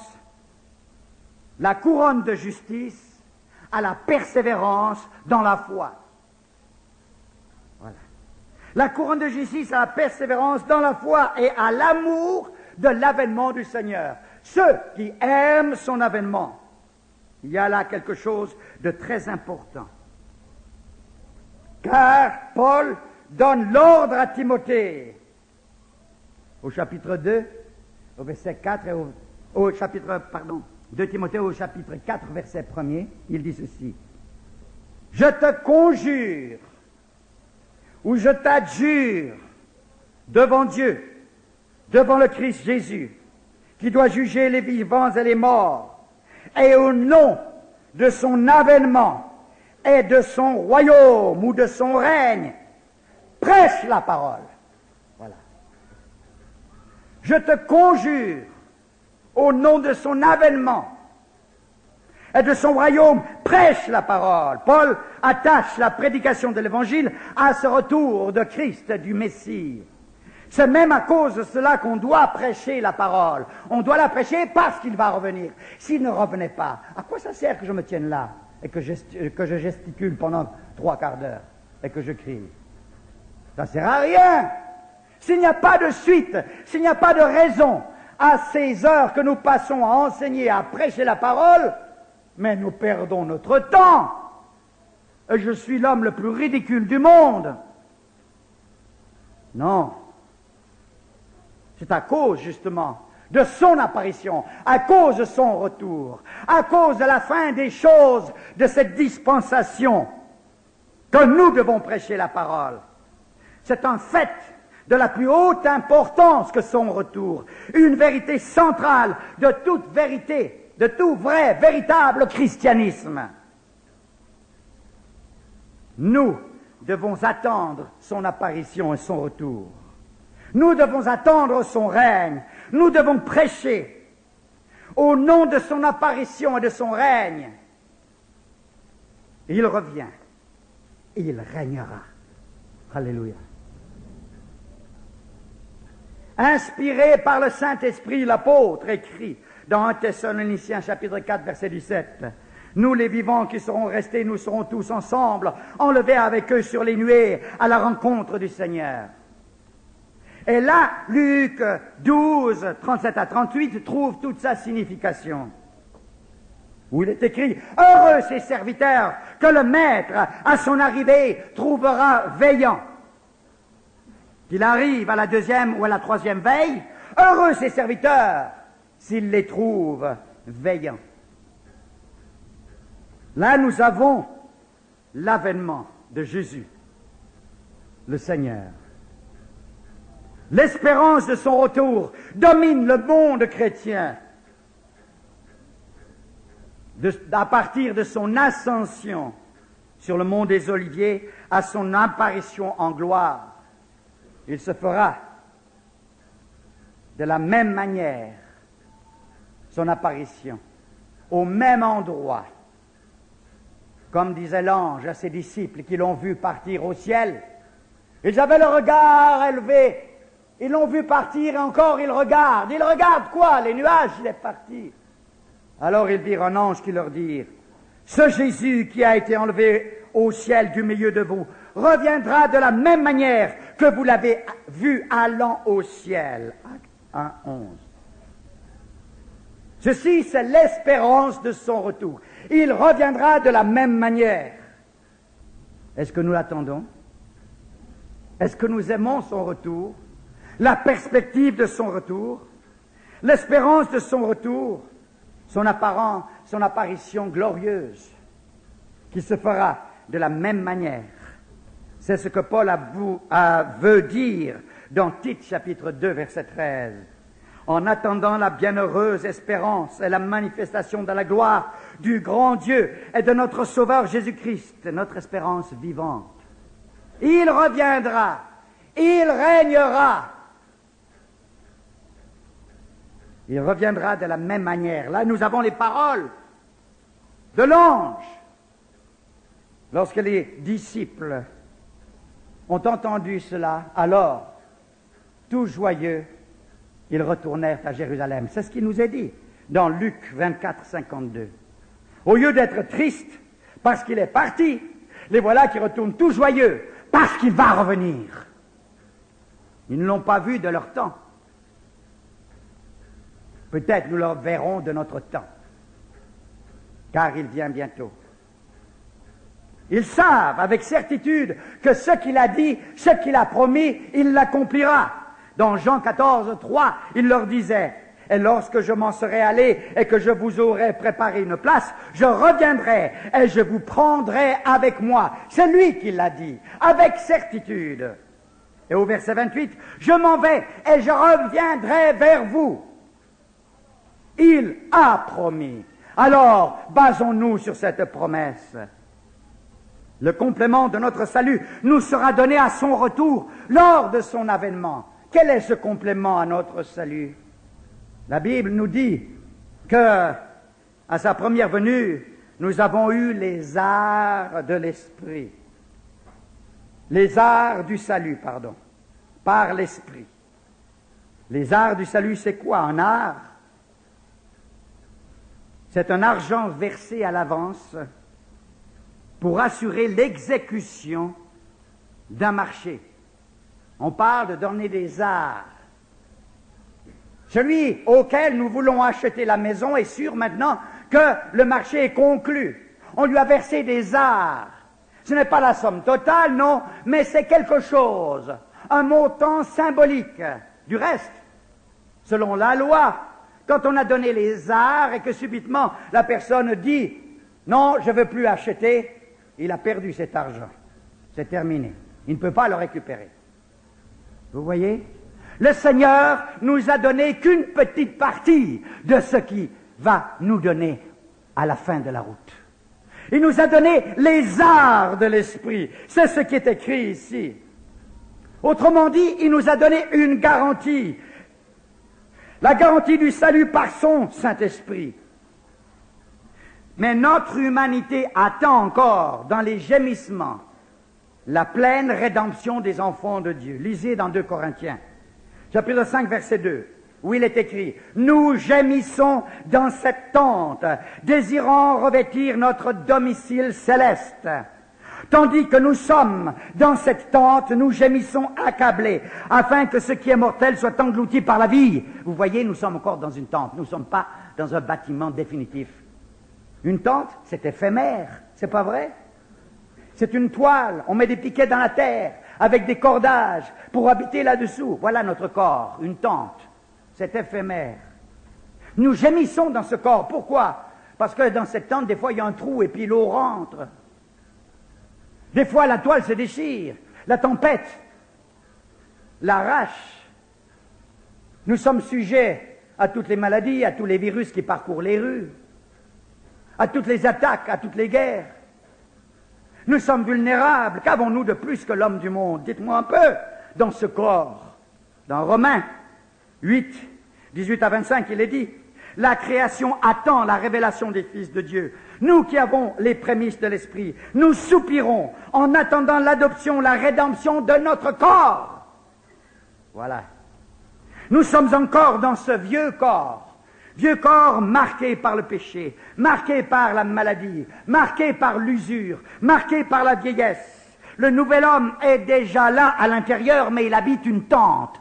la couronne de justice, à la persévérance dans la foi. Voilà. La couronne de justice à la persévérance dans la foi et à l'amour de l'avènement du Seigneur. Ceux qui aiment son avènement. Il y a là quelque chose de très important. Car Paul donne l'ordre à Timothée. Au chapitre 2, au verset 4, et au chapitre, 2 Timothée au chapitre 4, verset 1er, il dit ceci. Je te conjure, ou je t'adjure, devant Dieu, devant le Christ Jésus, qui doit juger les vivants et les morts, et au nom de son avènement et de son royaume ou de son règne, prêche la parole. Voilà. Je te conjure, au nom de son avènement et de son royaume, prêche la parole. Paul attache la prédication de l'Évangile à ce retour de Christ, du Messie. C'est même à cause de cela qu'on doit prêcher la parole. On doit la prêcher parce qu'il va revenir. S'il ne revenait pas, à quoi ça sert que je me tienne là et que je gesticule pendant 3 quarts d'heure et que je crie? Ça ne sert à rien. S'il n'y a pas de suite, s'il n'y a pas de raison à ces heures que nous passons à enseigner, à prêcher la parole, mais nous perdons notre temps. Et je suis l'homme le plus ridicule du monde. Non. C'est à cause, justement, de son apparition, à cause de son retour, à cause de la fin des choses, de cette dispensation, que nous devons prêcher la parole. C'est un fait de la plus haute importance que son retour, une vérité centrale de toute vérité, de tout vrai, véritable christianisme. Nous devons attendre son apparition et son retour. Nous devons attendre son règne. Nous devons prêcher au nom de son apparition et de son règne. Il revient. Il régnera. Alléluia. Inspiré par le Saint-Esprit, l'apôtre écrit dans 1 Thessaloniciens chapitre 4 verset 17. Nous les vivants qui serons restés, nous serons tous ensemble, enlevés avec eux sur les nuées à la rencontre du Seigneur. Et là, Luc 12, 37 à 38 trouve toute sa signification. Où il est écrit, « Heureux ces serviteurs que le Maître, à son arrivée, trouvera veillant. » Qu'il arrive à la 2e ou à la 3e veille, heureux ces serviteurs s'il les trouve veillants. Là, nous avons l'avènement de Jésus, le Seigneur. L'espérance de son retour domine le monde chrétien. À partir de son ascension sur le mont des Oliviers à son apparition en gloire, il se fera de la même manière son apparition, au même endroit, comme disait l'ange à ses disciples qui l'ont vu partir au ciel. Ils avaient le regard élevé, ils l'ont vu partir et encore ils regardent. Ils regardent quoi? Les nuages, il est parti. Alors ils dirent un ange qui leur dit, ce Jésus qui a été enlevé au ciel du milieu de vous reviendra de la même manière que vous l'avez vu allant au ciel. Acte 1:11. Ceci, c'est l'espérance de son retour. Il reviendra de la même manière. Est-ce que nous l'attendons? Est-ce que nous aimons son retour? La perspective de son retour? L'espérance de son retour? Son apparition glorieuse qui se fera de la même manière. C'est ce que Paul veut dire dans Tite chapitre 2 verset 13. En attendant la bienheureuse espérance et la manifestation de la gloire du grand Dieu et de notre Sauveur Jésus-Christ, notre espérance vivante. Il reviendra, il régnera. Il reviendra de la même manière. Là, nous avons les paroles de l'ange. Lorsque les disciples ont entendu cela, alors, tout joyeux, ils retournèrent à Jérusalem. C'est ce qui nous est dit dans Luc 24, 52. Au lieu d'être tristes parce qu'il est parti, les voilà qui retournent tout joyeux parce qu'il va revenir. Ils ne l'ont pas vu de leur temps. Peut-être nous le verrons de notre temps, car il vient bientôt. Ils savent avec certitude que ce qu'il a dit, ce qu'il a promis, il l'accomplira. Dans Jean 14, 3, il leur disait, « Et lorsque je m'en serai allé et que je vous aurai préparé une place, je reviendrai et je vous prendrai avec moi. » C'est lui qui l'a dit, avec certitude. Et au verset 28, « Je m'en vais et je reviendrai vers vous. » Il a promis. Alors, basons-nous sur cette promesse. Le complément de notre salut nous sera donné à son retour, lors de son avènement. Quel est ce complément à notre salut? La Bible nous dit que, à sa première venue, nous avons eu les arts de l'esprit. Les arts du salut, pardon, par l'esprit. Les arts du salut, c'est quoi? Un art? C'est un argent versé à l'avance pour assurer l'exécution d'un marché. On parle de donner des arts. Celui auquel nous voulons acheter la maison est sûr maintenant que le marché est conclu. On lui a versé des arts. Ce n'est pas la somme totale, non, mais c'est quelque chose, un montant symbolique. Du reste, selon la loi, quand on a donné les arts et que subitement la personne dit « Non, je ne veux plus acheter », il a perdu cet argent. C'est terminé. Il ne peut pas le récupérer. Vous voyez? Le Seigneur nous a donné qu'une petite partie de ce qu'il va nous donner à la fin de la route. Il nous a donné les arts de l'esprit. C'est ce qui est écrit ici. Autrement dit, il nous a donné une garantie. La garantie du salut par son Saint-Esprit. Mais notre humanité attend encore, dans les gémissements, la pleine rédemption des enfants de Dieu. Lisez dans 2 Corinthiens, chapitre 5, verset 2, où il est écrit « Nous gémissons dans cette tente, désirant revêtir notre domicile céleste. Tandis que nous sommes dans cette tente, nous gémissons accablés, afin que ce qui est mortel soit englouti par la vie. » Vous voyez, nous sommes encore dans une tente, nous ne sommes pas dans un bâtiment définitif. Une tente, c'est éphémère, c'est pas vrai? C'est une toile, on met des piquets dans la terre, avec des cordages, pour habiter là-dessous. Voilà notre corps, une tente. C'est éphémère. Nous gémissons dans ce corps. Pourquoi? Parce que dans cette tente, des fois, il y a un trou et puis l'eau rentre. Des fois, la toile se déchire. La tempête l'arrache. Nous sommes sujets à toutes les maladies, à tous les virus qui parcourent les rues, à toutes les attaques, à toutes les guerres. Nous sommes vulnérables. Qu'avons-nous de plus que l'homme du monde? Dites-moi un peu dans ce corps. Dans Romains 8, 18 à 25, il est dit, la création attend la révélation des fils de Dieu. Nous qui avons les prémices de l'Esprit, nous soupirons en attendant l'adoption, la rédemption de notre corps. Voilà. Nous sommes encore dans ce vieux corps marqué par le péché, marqué par la maladie, marqué par l'usure, marqué par la vieillesse. Le nouvel homme est déjà là à l'intérieur, mais il habite une tente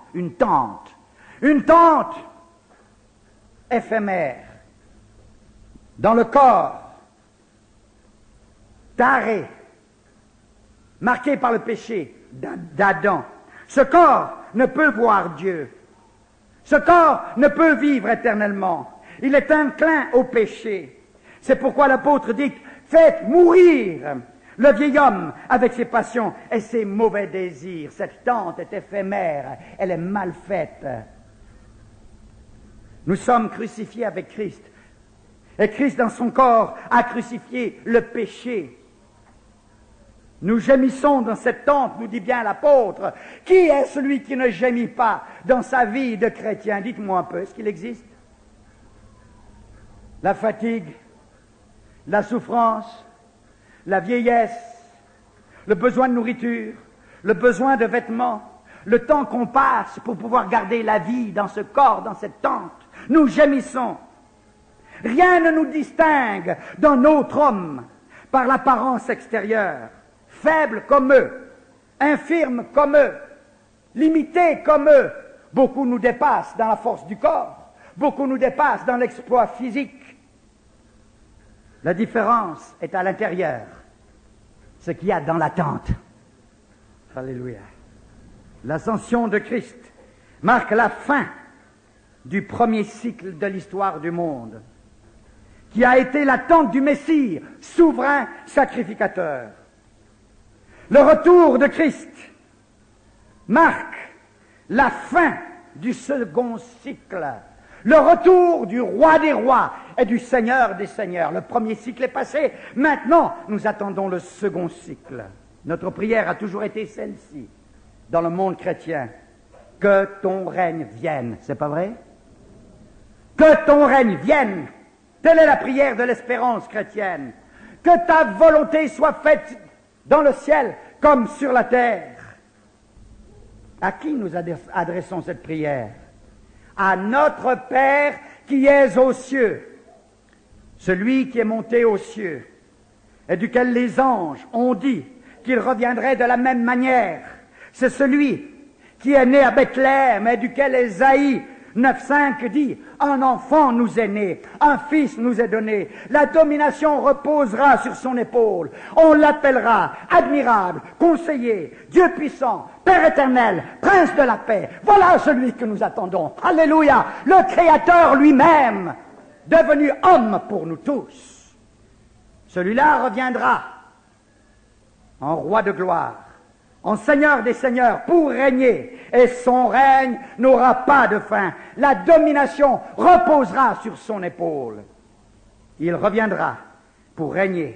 éphémère, dans le corps, taré, marqué par le péché d'Adam. Ce corps ne peut voir Dieu. Ce corps ne peut vivre éternellement. Il est inclin au péché. C'est pourquoi l'apôtre dit, faites mourir le vieil homme avec ses passions et ses mauvais désirs. Cette tente est éphémère, elle est mal faite. Nous sommes crucifiés avec Christ. Et Christ, dans son corps, a crucifié le péché. Nous gémissons dans cette tente, nous dit bien l'apôtre. Qui est celui qui ne gémit pas dans sa vie de chrétien? Dites-moi un peu, est-ce qu'il existe? La fatigue, la souffrance, la vieillesse, le besoin de nourriture, le besoin de vêtements, le temps qu'on passe pour pouvoir garder la vie dans ce corps, dans cette tente. Nous gémissons. Rien ne nous distingue d'un autre homme par l'apparence extérieure. Faibles comme eux, infirmes comme eux, limités comme eux. Beaucoup nous dépassent dans la force du corps, beaucoup nous dépassent dans l'exploit physique. La différence est à l'intérieur, ce qu'il y a dans la tente. Alléluia. L'ascension de Christ marque la fin du premier cycle de l'histoire du monde, qui a été l'attente du Messie, souverain sacrificateur. Le retour de Christ marque la fin du second cycle, le retour du roi des rois et du seigneur des seigneurs. Le premier cycle est passé, maintenant nous attendons le second cycle. Notre prière a toujours été celle-ci, dans le monde chrétien. Que ton règne vienne, c'est pas vrai? Que ton règne vienne, telle est la prière de l'espérance chrétienne. Que ta volonté soit faite dans le ciel comme sur la terre. À qui nous adressons cette prière? À notre Père qui est aux cieux, celui qui est monté aux cieux, et duquel les anges ont dit qu'il reviendrait de la même manière. C'est celui qui est né à Bethléem et duquel Ésaïe 9.5 dit, un enfant nous est né, un fils nous est donné, la domination reposera sur son épaule, on l'appellera admirable, conseiller, Dieu puissant, Père éternel, prince de la paix. Voilà celui que nous attendons. Alléluia, le Créateur lui-même, devenu homme pour nous tous. Celui-là reviendra en roi de gloire, en Seigneur des Seigneurs, pour régner, et son règne n'aura pas de fin. La domination reposera sur son épaule. Il reviendra pour régner.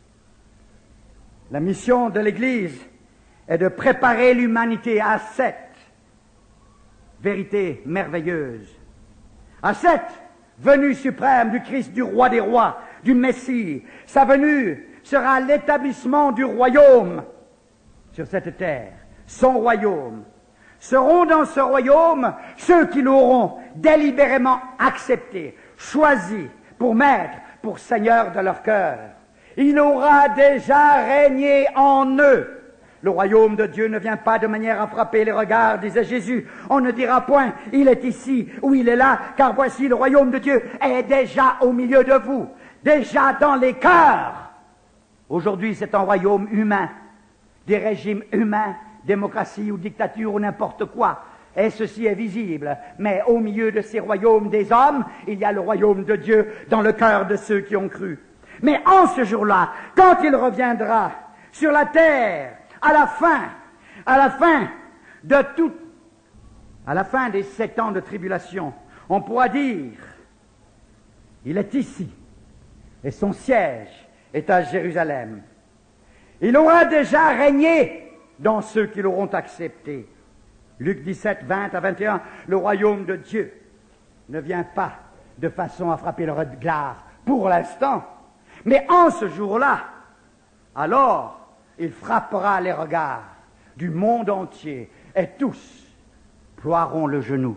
La mission de l'Église est de préparer l'humanité à cette vérité merveilleuse, à cette venue suprême du Christ, du roi des rois, du Messie. Sa venue sera l'établissement du royaume sur cette terre, son royaume. Seront dans ce royaume ceux qui l'auront délibérément accepté, choisi pour maître, pour seigneur de leur cœur. Il aura déjà régné en eux. Le royaume de Dieu ne vient pas de manière à frapper les regards, disait Jésus. On ne dira point, il est ici ou il est là, car voici le royaume de Dieu est déjà au milieu de vous, déjà dans les cœurs. Aujourd'hui, c'est un royaume humain, des régimes humains, démocratie ou dictature ou n'importe quoi. Et ceci est visible. Mais au milieu de ces royaumes des hommes, il y a le royaume de Dieu dans le cœur de ceux qui ont cru. Mais en ce jour-là, quand il reviendra sur la terre, à la fin de toute à la fin des 7 ans de tribulation, on pourra dire, il est ici, et son siège est à Jérusalem. Il aura déjà régné dans ceux qui l'auront accepté. Luc 17, 20 à 21, le royaume de Dieu ne vient pas de façon à frapper le regard pour l'instant, mais en ce jour-là, alors, il frappera les regards du monde entier et tous ploieront le genou.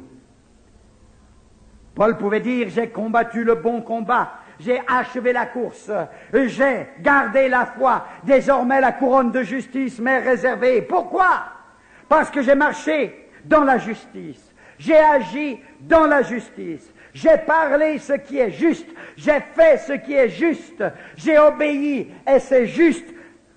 Paul pouvait dire, j'ai combattu le bon combat, j'ai achevé la course, j'ai gardé la foi, désormais la couronne de justice m'est réservée. Pourquoi? Parce que j'ai marché dans la justice, j'ai agi dans la justice, j'ai parlé ce qui est juste, j'ai fait ce qui est juste, j'ai obéi et c'est juste.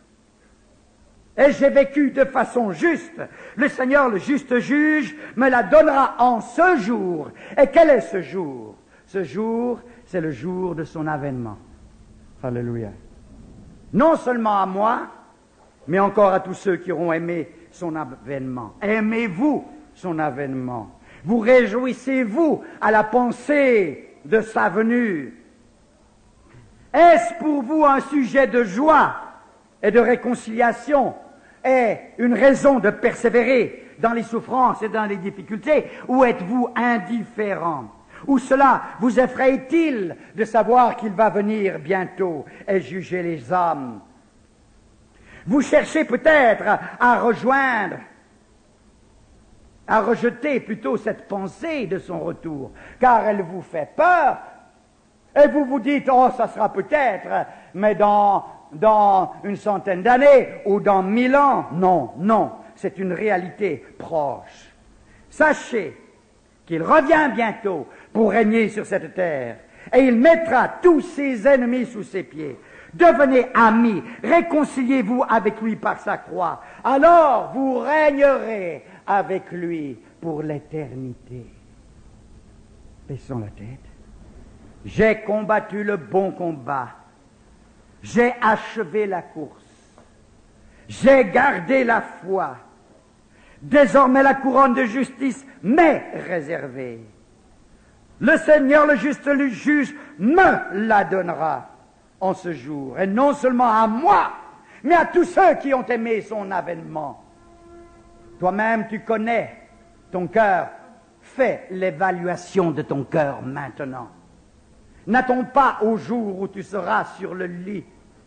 Et j'ai vécu de façon juste. Le Seigneur, le juste juge, me la donnera en ce jour. Et quel est ce jour? Ce jour, c'est le jour de son avènement. Alléluia. Non seulement à moi, mais encore à tous ceux qui auront aimé son avènement. Aimez-vous son avènement. Vous réjouissez-vous à la pensée de sa venue. Est-ce pour vous un sujet de joie et de réconciliation est une raison de persévérer dans les souffrances et dans les difficultés, ou êtes-vous indifférent? Ou cela vous effraie-t-il de savoir qu'il va venir bientôt et juger les hommes? Vous cherchez peut-être à rejeter plutôt cette pensée de son retour, car elle vous fait peur, et vous vous dites, oh, ça sera peut-être, mais dans une centaine d'années ou dans 1000 ans. Non, non, c'est une réalité proche. Sachez qu'il revient bientôt pour régner sur cette terre et il mettra tous ses ennemis sous ses pieds. Devenez amis, réconciliez-vous avec lui par sa croix. Alors vous régnerez avec lui pour l'éternité. Baissons la tête. J'ai combattu le bon combat. J'ai achevé la course. J'ai gardé la foi. Désormais la couronne de justice m'est réservée. Le Seigneur, le juste le juge, me la donnera en ce jour. Et non seulement à moi, mais à tous ceux qui ont aimé son avènement. Toi-même, tu connais ton cœur. Fais l'évaluation de ton cœur maintenant. N'attends pas au jour où tu seras sur le lit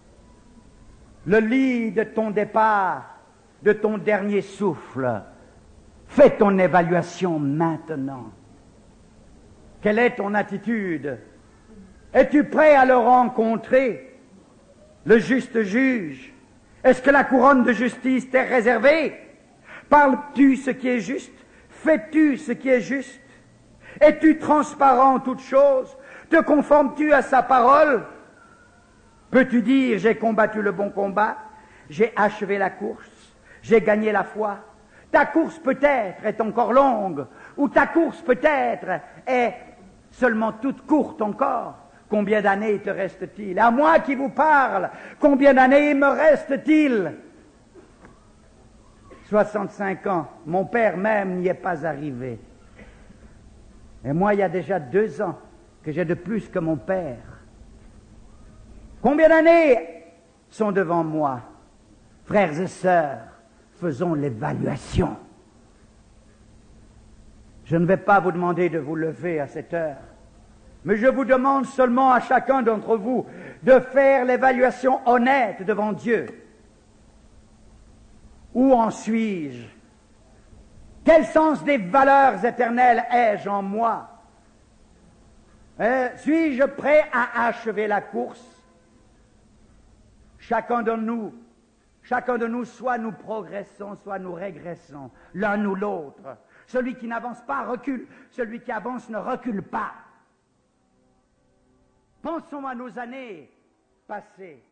de ton départ, de ton dernier souffle. Fais ton évaluation maintenant. Quelle est ton attitude? Es-tu prêt à le rencontrer, le juste juge? Est-ce que la couronne de justice t'est réservée? Parles-tu ce qui est juste? Fais-tu ce qui est juste? Es-tu transparent en toutes choses? Te conformes-tu à sa parole? Peux-tu dire, j'ai combattu le bon combat, j'ai achevé la course, j'ai gagné la foi? Ta course peut-être est encore longue, ou ta course peut-être est seulement toute courte encore. Combien d'années te reste-t-il? À moi qui vous parle, combien d'années me reste-t-il? 65 ans. Mon père même n'y est pas arrivé. Et moi, il y a déjà 2 ans que j'ai de plus que mon père. Combien d'années sont devant moi? Frères et sœurs, faisons l'évaluation. Je ne vais pas vous demander de vous lever à cette heure, mais je vous demande seulement à chacun d'entre vous de faire l'évaluation honnête devant Dieu. Où en suis-je? Quel sens des valeurs éternelles ai-je en moi? Suis-je prêt à achever la course? Chacun de nous, soit nous progressons, soit nous régressons, l'un ou l'autre. Celui qui n'avance pas recule, celui qui avance ne recule pas. Pensons à nos années passées.